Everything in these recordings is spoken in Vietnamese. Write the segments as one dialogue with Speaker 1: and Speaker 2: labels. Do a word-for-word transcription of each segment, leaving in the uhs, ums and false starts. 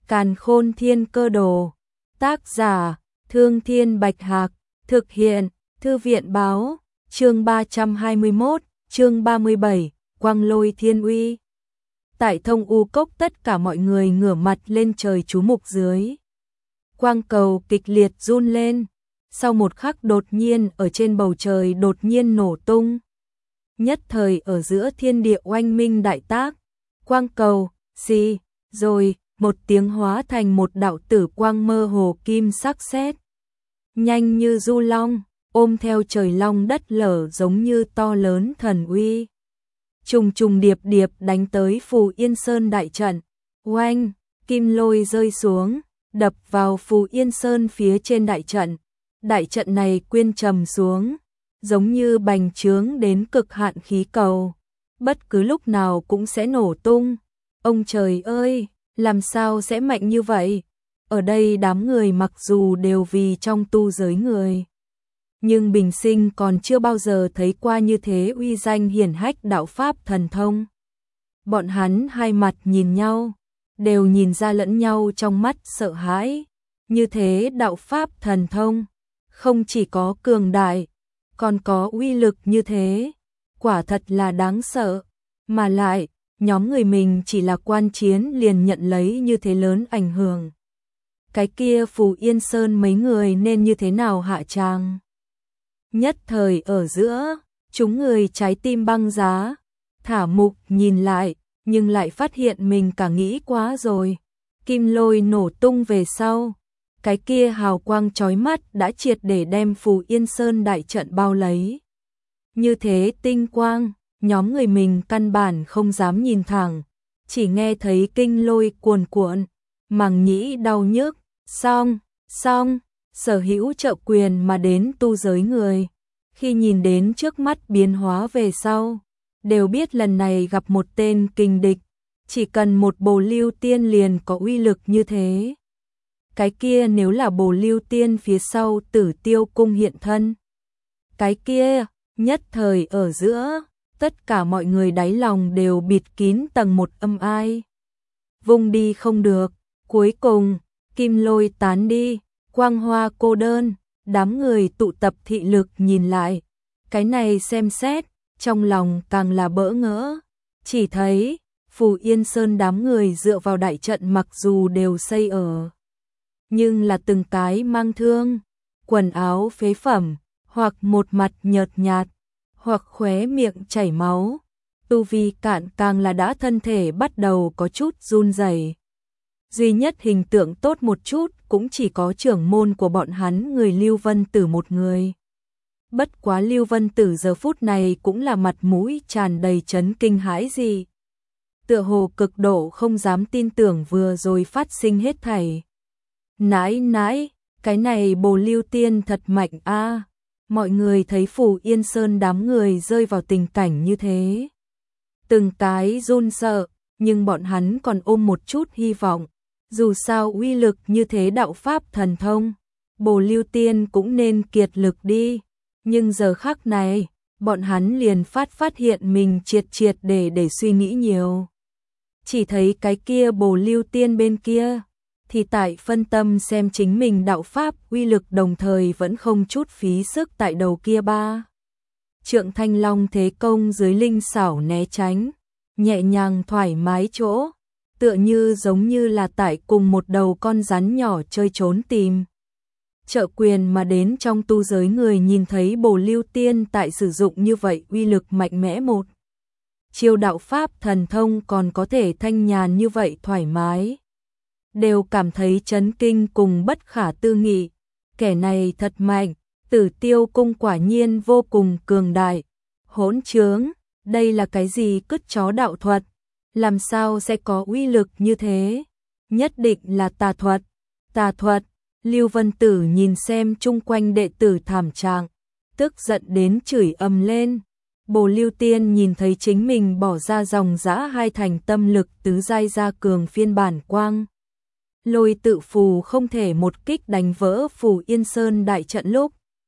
Speaker 1: Càn Khôn Thiên Cơ Đồ. Tác giả: Thương Thiên Bạch Hạc. Thực hiện: Thư viện báo. Chương ba trăm hai mươi mốt, chương ba mươi bảy, Quang Lôi Thiên Uy. Tại Thông U Cốc tất cả mọi người ngửa mặt lên trời chú mục dưới. Quang cầu kịch liệt run lên, sau một khắc đột nhiên ở trên bầu trời đột nhiên nổ tung. Nhất thời ở giữa thiên địa oanh minh đại tác, quang cầu, xì, rồi, một tiếng hóa thành một đạo tử quang mơ hồ kim sắc sét. Nhanh như du long, ôm theo trời long đất lở giống như to lớn thần uy. Trùng trùng điệp điệp đánh tới Phù Yên Sơn đại trận, oanh, kim lôi rơi xuống, đập vào Phù Yên Sơn phía trên đại trận. Đại trận này quyên trầm xuống, giống như bành trướng đến cực hạn khí cầu, bất cứ lúc nào cũng sẽ nổ tung. Ông trời ơi, làm sao sẽ mạnh như vậy? Ở đây đám người mặc dù đều vì trong tu giới người, nhưng bình sinh còn chưa bao giờ thấy qua như thế uy danh hiển hách đạo pháp thần thông. Bọn hắn hai mặt nhìn nhau, đều nhìn ra lẫn nhau trong mắt sợ hãi. Như thế đạo pháp thần thông, không chỉ có cường đại, còn có uy lực như thế, quả thật là đáng sợ. Mà lại, nhóm người mình chỉ là quan chiến liền nhận lấy như thế lớn ảnh hưởng. Cái kia Phù Yên Sơn mấy người nên như thế nào hạ tràng? Nhất thời ở giữa, chúng người trái tim băng giá, thả mục nhìn lại, nhưng lại phát hiện mình cả nghĩ quá rồi. Kim lôi nổ tung về sau, cái kia hào quang chói mắt đã triệt để đem Phù Yên Sơn đại trận bao lấy. Như thế tinh quang, nhóm người mình căn bản không dám nhìn thẳng, chỉ nghe thấy kinh lôi cuồn cuộn, màng nhĩ đau nhức. Xong, xong, sở hữu trợ quyền mà đến tu giới người, khi nhìn đến trước mắt biến hóa về sau, đều biết lần này gặp một tên kình địch, chỉ cần một Bồ Lưu Tiên liền có uy lực như thế. Cái kia nếu là Bồ Lưu Tiên phía sau Tử Tiêu Cung hiện thân, cái kia, nhất thời ở giữa, tất cả mọi người đáy lòng đều bịt kín tầng một âm ai. Vùng đi không được, cuối cùng, kim lôi tán đi, quang hoa cô đơn, đám người tụ tập thị lực nhìn lại. Cái này xem xét, trong lòng càng là bỡ ngỡ. Chỉ thấy, Phù Yên Sơn đám người dựa vào đại trận mặc dù đều xây ở, nhưng là từng cái mang thương, quần áo phế phẩm, hoặc một mặt nhợt nhạt, hoặc khóe miệng chảy máu. Tu vi cạn càng là đã thân thể bắt đầu có chút run rẩy. Duy nhất hình tượng tốt một chút cũng chỉ có trưởng môn của bọn hắn người Lưu Vân Tử một người. Bất quá Lưu Vân Tử giờ phút này cũng là mặt mũi tràn đầy chấn kinh hãi gì. Tựa hồ cực độ không dám tin tưởng vừa rồi phát sinh hết thảy. Nãi nãi, cái này Bồ Lưu Tiên thật mạnh a. Mọi người thấy Phù Yên Sơn đám người rơi vào tình cảnh như thế, từng cái run sợ, nhưng bọn hắn còn ôm một chút hy vọng. Dù sao uy lực như thế đạo pháp thần thông, Bồ Lưu Tiên cũng nên kiệt lực đi. Nhưng giờ khắc này, bọn hắn liền phát phát hiện mình triệt triệt để để suy nghĩ nhiều. Chỉ thấy cái kia Bồ Lưu Tiên bên kia, thì tại phân tâm xem chính mình đạo pháp uy lực đồng thời vẫn không chút phí sức tại đầu kia ba. Trượng Thanh Long thế công dưới linh xảo né tránh, nhẹ nhàng thoải mái chỗ, tựa như giống như là tại cùng một đầu con rắn nhỏ chơi trốn tìm. Trợ quyền mà đến trong tu giới người nhìn thấy Bồ Lưu Tiên tại sử dụng như vậy uy lực mạnh mẽ một chiêu đạo pháp thần thông còn có thể thanh nhàn như vậy thoải mái, đều cảm thấy chấn kinh cùng bất khả tư nghị. Kẻ này thật mạnh, Tử Tiêu Cung quả nhiên vô cùng cường đại. Hỗn trướng, đây là cái gì cứt chó đạo thuật? Làm sao sẽ có uy lực như thế? Nhất định là tà thuật. Tà thuật. Lưu Vân Tử nhìn xem chung quanh đệ tử thảm trạng, tức giận đến chửi ầm lên. Bồ Lưu Tiên nhìn thấy chính mình bỏ ra dòng dã hai thành tâm lực tứ giai gia cường phiên bản quang lôi tự phù không thể một kích đánh vỡ Phù Yên Sơn đại trận lúc.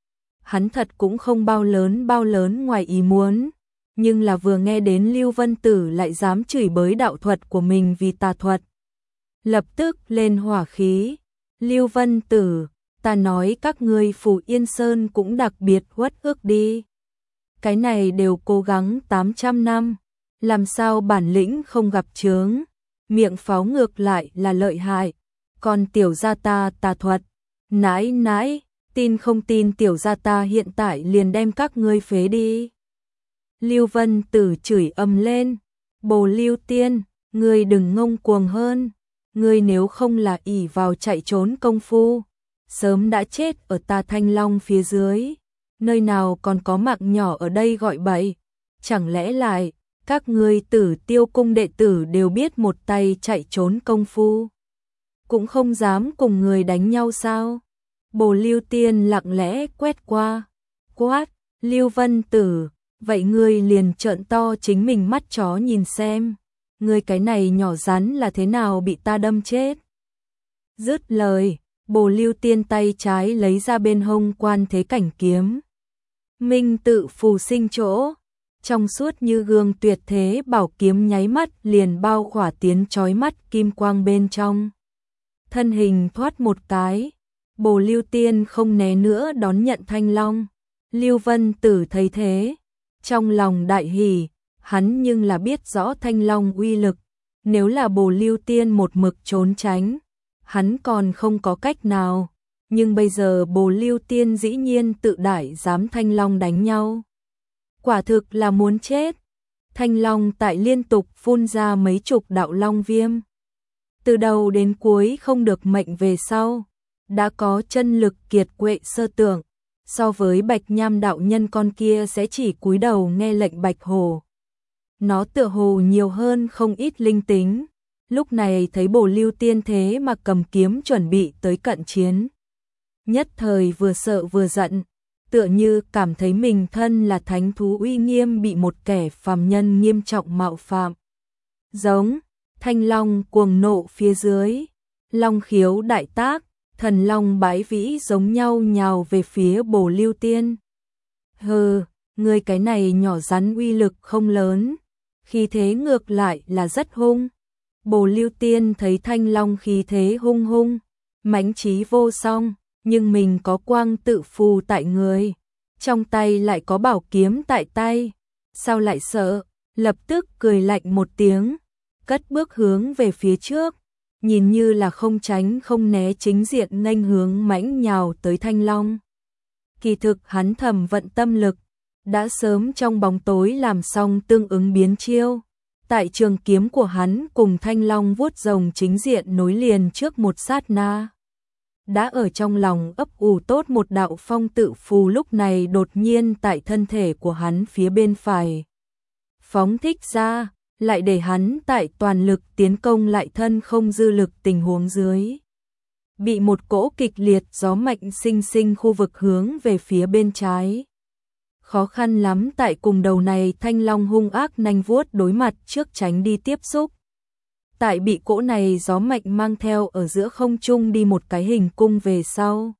Speaker 1: Hắn thật cũng không bao lớn bao lớn ngoài ý muốn, nhưng là vừa nghe đến Lưu Vân Tử lại dám chửi bới đạo thuật của mình vì tà thuật. lập tức lên hỏa khí. Lưu Vân Tử, ta nói các ngươi Phù Yên Sơn cũng đặc biệt uất ức đi. Cái này đều cố gắng tám trăm năm, làm sao bản lĩnh không gặp chướng, miệng pháo ngược lại là lợi hại, còn tiểu gia ta tà thuật, nãi nãi, tin không tin tiểu gia ta hiện tại liền đem các ngươi phế đi. Lưu Vân Tử chửi ầm lên, Bồ Lưu Tiên, ngươi đừng ngông cuồng hơn, ngươi nếu không là ỷ vào chạy trốn công phu, sớm đã chết ở ta Thanh Long phía dưới, nơi nào còn có mạng nhỏ ở đây gọi bậy, chẳng lẽ lại, các ngươi Tử Tiêu cung đệ tử đều biết một tay chạy trốn công phu, cũng không dám cùng người đánh nhau sao? Bồ Lưu Tiên lặng lẽ quét qua, quát, Lưu Vân Tử, vậy ngươi liền trợn to chính mình mắt chó nhìn xem, ngươi cái này nhỏ rắn là thế nào bị ta đâm chết. Dứt lời, Bồ Lưu Tiên tay trái lấy ra bên hông Quan Thế Cảnh kiếm. Minh tự phù sinh chỗ, trong suốt như gương tuyệt thế bảo kiếm nháy mắt liền bao khỏa tiến chói mắt kim quang bên trong. Thân hình thoát một cái, Bồ Lưu Tiên không né nữa đón nhận Thanh Long. Lưu Vân Tử thấy thế, trong lòng đại hỉ, hắn nhưng là biết rõ Thanh Long uy lực, nếu là Bồ Lưu Tiên một mực trốn tránh, hắn còn không có cách nào, nhưng bây giờ Bồ Lưu Tiên dĩ nhiên tự đại dám Thanh Long đánh nhau. Quả thực là muốn chết. Thanh Long tại liên tục phun ra mấy chục đạo long viêm. Từ đầu đến cuối không được mệnh về sau, đã có chân lực kiệt quệ sơ tưởng, so với Bạch Nham đạo nhân con kia sẽ chỉ cúi đầu nghe lệnh Bạch Hồ. Nó tựa hồ nhiều hơn không ít linh tính, lúc này thấy Bồ Lưu Tiên thế mà cầm kiếm chuẩn bị tới cận chiến. Nhất thời vừa sợ vừa giận, tựa như cảm thấy mình thân là thánh thú uy nghiêm bị một kẻ phàm nhân nghiêm trọng mạo phạm. Giống, Thanh Long cuồng nộ phía dưới, long khiếu đại tác, thần long bái vĩ giống nhau nhào về phía Bồ Lưu Tiên. Hừ, ngươi cái này nhỏ rắn uy lực không lớn, khí thế ngược lại là rất hung. Bồ Lưu Tiên thấy Thanh Long khí thế hung hung, mãnh trí vô song, nhưng mình có quang tự phù tại người, trong tay lại có bảo kiếm tại tay, sao lại sợ, lập tức cười lạnh một tiếng, cất bước hướng về phía trước, nhìn như là không tránh không né chính diện nghênh hướng mãnh nhào tới Thanh Long. Kỳ thực hắn thầm vận tâm lực, đã sớm trong bóng tối làm xong tương ứng biến chiêu. Tại trường kiếm của hắn cùng Thanh Long vuốt rồng chính diện nối liền trước một sát na. Đã ở trong lòng ấp ủ tốt một đạo phong tự phù lúc này đột nhiên tại thân thể của hắn phía bên phải. Phóng thích ra, lại để hắn tại toàn lực tiến công lại thân không dư lực tình huống dưới. Bị một cỗ kịch liệt gió mạnh sinh sinh khu vực hướng về phía bên trái. Khó khăn lắm tại cùng đầu này Thanh Long hung ác nanh vuốt đối mặt trước tránh đi tiếp xúc. Tại bị cỗ này gió mạnh mang theo ở giữa không trung đi một cái hình cung về sau.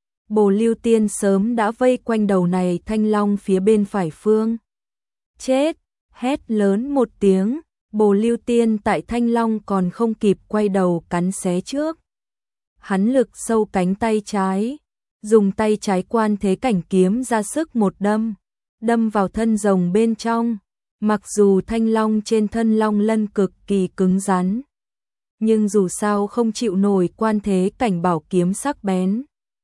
Speaker 1: Bồ Lưu Tiên sớm đã vây quanh đầu này Thanh Long phía bên phải phương. Chết, hét lớn một tiếng, Bồ Lưu Tiên tại Thanh Long còn không kịp quay đầu cắn xé trước. Hắn lực sâu cánh tay trái, dùng tay trái Quan Thế Cảnh kiếm ra sức một đâm, đâm vào thân rồng bên trong. Mặc dù Thanh Long trên thân long lân cực kỳ cứng rắn, nhưng dù sao không chịu nổi Quan Thế Cảnh bảo kiếm sắc bén.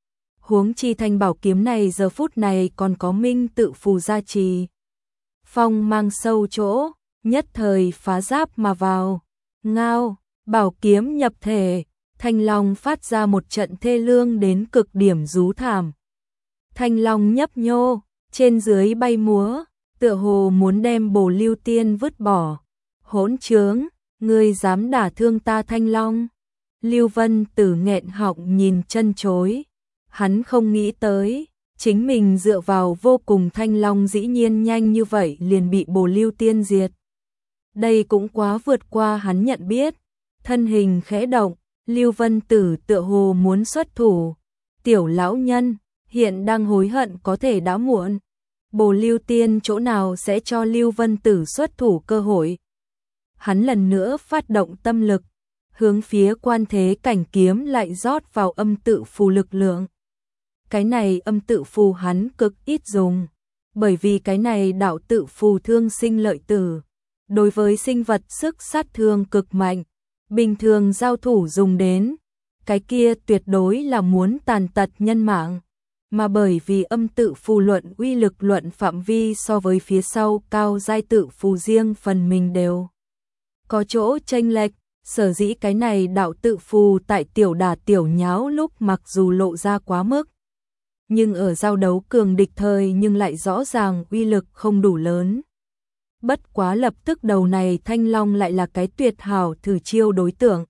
Speaker 1: Huống chi thanh bảo kiếm này giờ phút này còn có minh tự phù gia trì. Phong mang sâu chỗ, nhất thời phá giáp mà vào. Ngao, bảo kiếm nhập thể, Thanh Long phát ra một trận thê lương đến cực điểm rú thảm. Thanh Long nhấp nhô, trên dưới bay múa, tựa hồ muốn đem Bồ Lưu Tiên vứt bỏ. Hỗn trướng, ngươi dám đả thương ta Thanh Long. Lưu Vân Tử nghẹn họng nhìn chân chối. Hắn không nghĩ tới, chính mình dựa vào vô cùng Thanh Long dĩ nhiên nhanh như vậy liền bị Bồ Lưu Tiên diệt. Đây cũng quá vượt qua hắn nhận biết. Thân hình khẽ động, Lưu Vân Tử tựa hồ muốn xuất thủ. Tiểu lão nhân, hiện đang hối hận có thể đã muộn. Bồ Lưu Tiên chỗ nào sẽ cho Lưu Vân Tử xuất thủ cơ hội. Hắn lần nữa phát động tâm lực, hướng phía quan thế cảnh kiếm lại rót vào âm tự phù lực lượng. Cái này âm tự phù hắn cực ít dùng, bởi vì cái này đạo tự phù thương sinh lợi tử, đối với sinh vật sức sát thương cực mạnh, bình thường giao thủ dùng đến, cái kia tuyệt đối là muốn tàn tật nhân mạng, mà bởi vì âm tự phù luận uy lực luận phạm vi so với phía sau cao giai tự phù riêng phần mình đều có chỗ chênh lệch, sở dĩ cái này đạo tự phù tại tiểu đả tiểu nháo lúc mặc dù lộ ra quá mức, nhưng ở giao đấu cường địch thời nhưng lại rõ ràng uy lực không đủ lớn. Bất quá lập tức đầu này Thanh Long lại là cái tuyệt hảo thử chiêu đối tượng.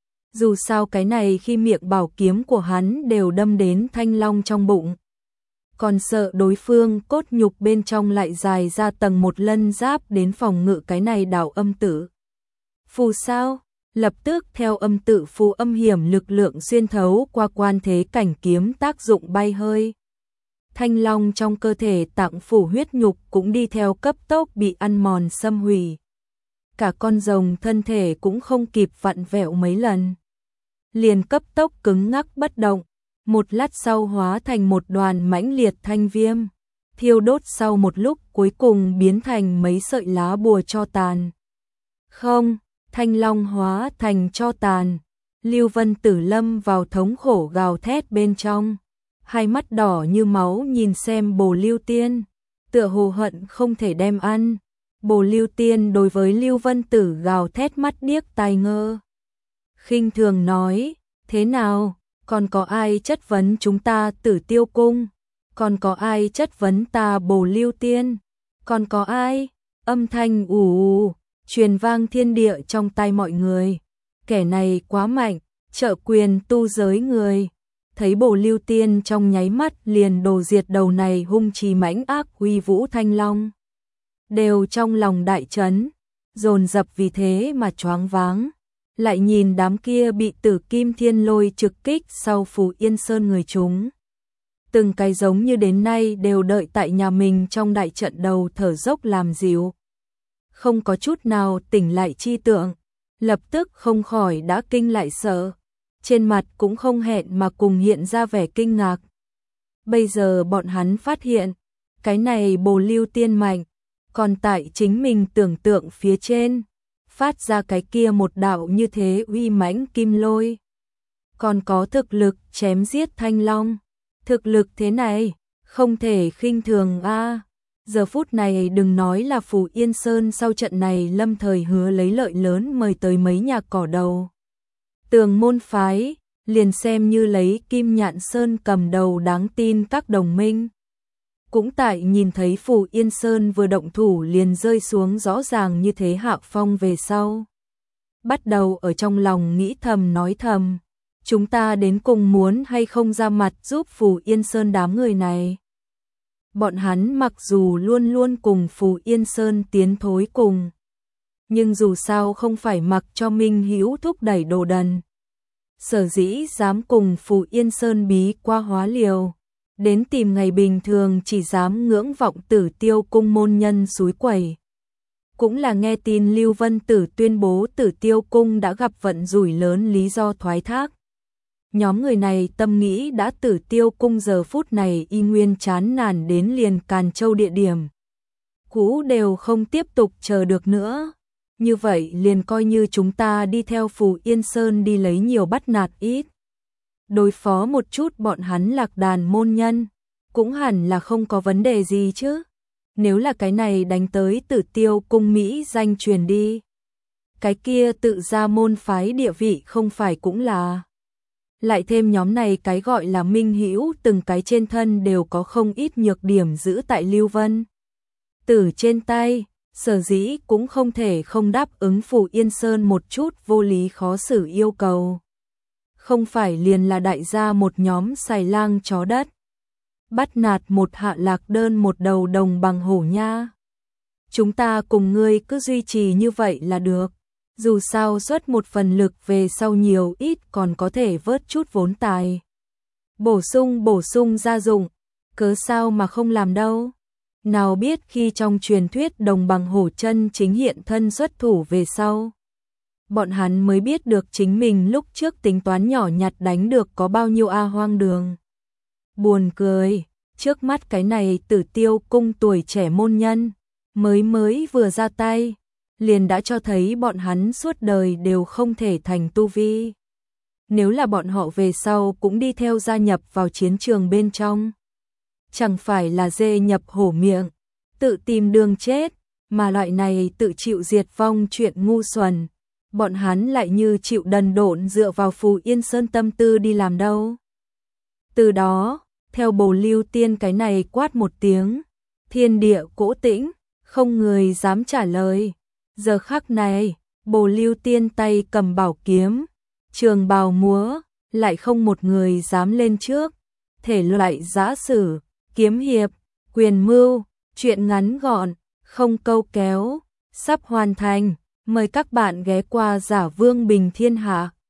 Speaker 1: Dù sao cái này khi miệng bảo kiếm của hắn đều đâm đến Thanh Long trong bụng, còn sợ đối phương cốt nhục bên trong lại dài ra tầng một lân giáp đến phòng ngự cái này đạo âm tử phù sao, lập tức theo âm tự phù âm hiểm lực lượng xuyên thấu qua quan thế cảnh kiếm tác dụng bay hơi. Thanh Long trong cơ thể tạng phủ huyết nhục cũng đi theo cấp tốc bị ăn mòn xâm hủy. Cả con rồng thân thể cũng không kịp vặn vẹo mấy lần, liền cấp tốc cứng ngắc bất động, một lát sau hóa thành một đoàn mãnh liệt thanh viêm, thiêu đốt sau một lúc cuối cùng biến thành mấy sợi lá bùa tro tàn. Không, Thanh Long hóa thành tro tàn, Lưu Vân Tử lâm vào thống khổ gào thét bên trong, hai mắt đỏ như máu nhìn xem Bồ Lưu Tiên, tựa hồ hận không thể đem ăn. Bồ Lưu Tiên đối với Lưu Vân Tử gào thét mắt điếc tai ngơ, khinh thường nói, thế nào, còn có ai chất vấn chúng ta Tử Tiêu Cung, còn có ai chất vấn ta Bồ Lưu Tiên, còn có ai, âm thanh ù ù, truyền vang thiên địa trong tai mọi người, kẻ này quá mạnh, trợ quyền tu giới người, thấy Bồ Lưu Tiên trong nháy mắt liền đồ diệt đầu này hung trì mãnh ác uy vũ Thanh Long. Đều trong lòng đại chấn, dồn dập vì thế mà choáng váng, lại nhìn đám kia bị Tử Kim Thiên Lôi trực kích sau Phù Yên Sơn người chúng. Từng cái giống như đến nay đều đợi tại nhà mình trong đại trận đầu thở dốc làm dịu. Không có chút nào tỉnh lại chi tượng, lập tức không khỏi đã kinh lại sợ, trên mặt cũng không hẹn mà cùng hiện ra vẻ kinh ngạc. Bây giờ bọn hắn phát hiện, cái này Bồ Lưu Tiên mạnh, còn tại chính mình tưởng tượng phía trên, phát ra cái kia một đạo như thế uy mãnh kim lôi. Còn có thực lực chém giết Thanh Long, thực lực thế này, không thể khinh thường a. Giờ phút này đừng nói là Phù Yên Sơn sau trận này lâm thời hứa lấy lợi lớn mời tới mấy nhà cỏ đầu. Tường môn phái, liền xem như lấy Kim Nhạn Sơn cầm đầu đáng tin các đồng minh. Cũng tại nhìn thấy Phù Yên Sơn vừa động thủ liền rơi xuống rõ ràng như thế hạ phong về sau. Bắt đầu ở trong lòng nghĩ thầm nói thầm, chúng ta đến cùng muốn hay không ra mặt giúp Phù Yên Sơn đám người này. Bọn hắn mặc dù luôn luôn cùng Phù Yên Sơn tiến thối cùng, nhưng dù sao không phải mặc cho Minh Hữu thúc đẩy đồ đần. Sở dĩ dám cùng Phù Yên Sơn bí qua hóa liều, đến tìm ngày bình thường chỉ dám ngưỡng vọng Tử Tiêu Cung môn nhân suối quẩy. Cũng là nghe tin Lưu Vân Tử tuyên bố Tử Tiêu Cung đã gặp vận rủi lớn lý do thoái thác. Nhóm người này tâm nghĩ đã Tử Tiêu Cung giờ phút này y nguyên chán nản đến liền Càn Châu địa điểm cũ đều không tiếp tục chờ được nữa. Như vậy liền coi như chúng ta đi theo Phù Yên Sơn đi lấy nhiều bắt nạt ít. Đối phó một chút bọn hắn lạc đàn môn nhân, cũng hẳn là không có vấn đề gì chứ. Nếu là cái này đánh tới Tử Tiêu Cung Mỹ danh truyền đi, cái kia tự ra môn phái địa vị không phải cũng là. Lại thêm nhóm này cái gọi là Minh Hữu từng cái trên thân đều có không ít nhược điểm giữ tại Lưu Vân Tử trên tay, sở dĩ cũng không thể không đáp ứng Phù Yên Sơn một chút vô lý khó xử yêu cầu. Không phải liền là đại gia một nhóm xài lang chó đất, bắt nạt một hạ lạc đơn một đầu đồng bằng hổ nha. Chúng ta cùng ngươi cứ duy trì như vậy là được. Dù sao xuất một phần lực về sau nhiều ít còn có thể vớt chút vốn tài. Bổ sung bổ sung gia dụng, cớ sao mà không làm đâu. Nào biết khi trong truyền thuyết đồng bằng hổ chân chính hiện thân xuất thủ về sau. bọn hắn mới biết được chính mình lúc trước tính toán nhỏ nhặt đánh được có bao nhiêu a hoang đường. Buồn cười, trước mắt cái này Tử Tiêu cung tuổi trẻ môn nhân, mới mới vừa ra tay, liền đã cho thấy bọn hắn suốt đời đều không thể thành tu vi. Nếu là bọn họ về sau cũng đi theo gia nhập vào chiến trường bên trong, chẳng phải là dê nhập hổ miệng, tự tìm đường chết, mà loại này tự chịu diệt vong chuyện ngu xuẩn, bọn hắn lại như chịu đần độn dựa vào Phù Yên Sơn tâm tư đi làm đâu. Từ đó, theo Bồ Lưu Tiên cái này quát một tiếng, thiên địa cỗ tĩnh, không người dám trả lời. Giờ khắc này, Bồ Lưu Tiên tay cầm bảo kiếm, trường bào múa, lại không một người dám lên trước. Thể loại giã sử, kiếm hiệp, quyền mưu, chuyện ngắn gọn, không câu kéo, sắp hoàn thành. Mời các bạn ghé qua Giả Vương Bình Thiên Hạ.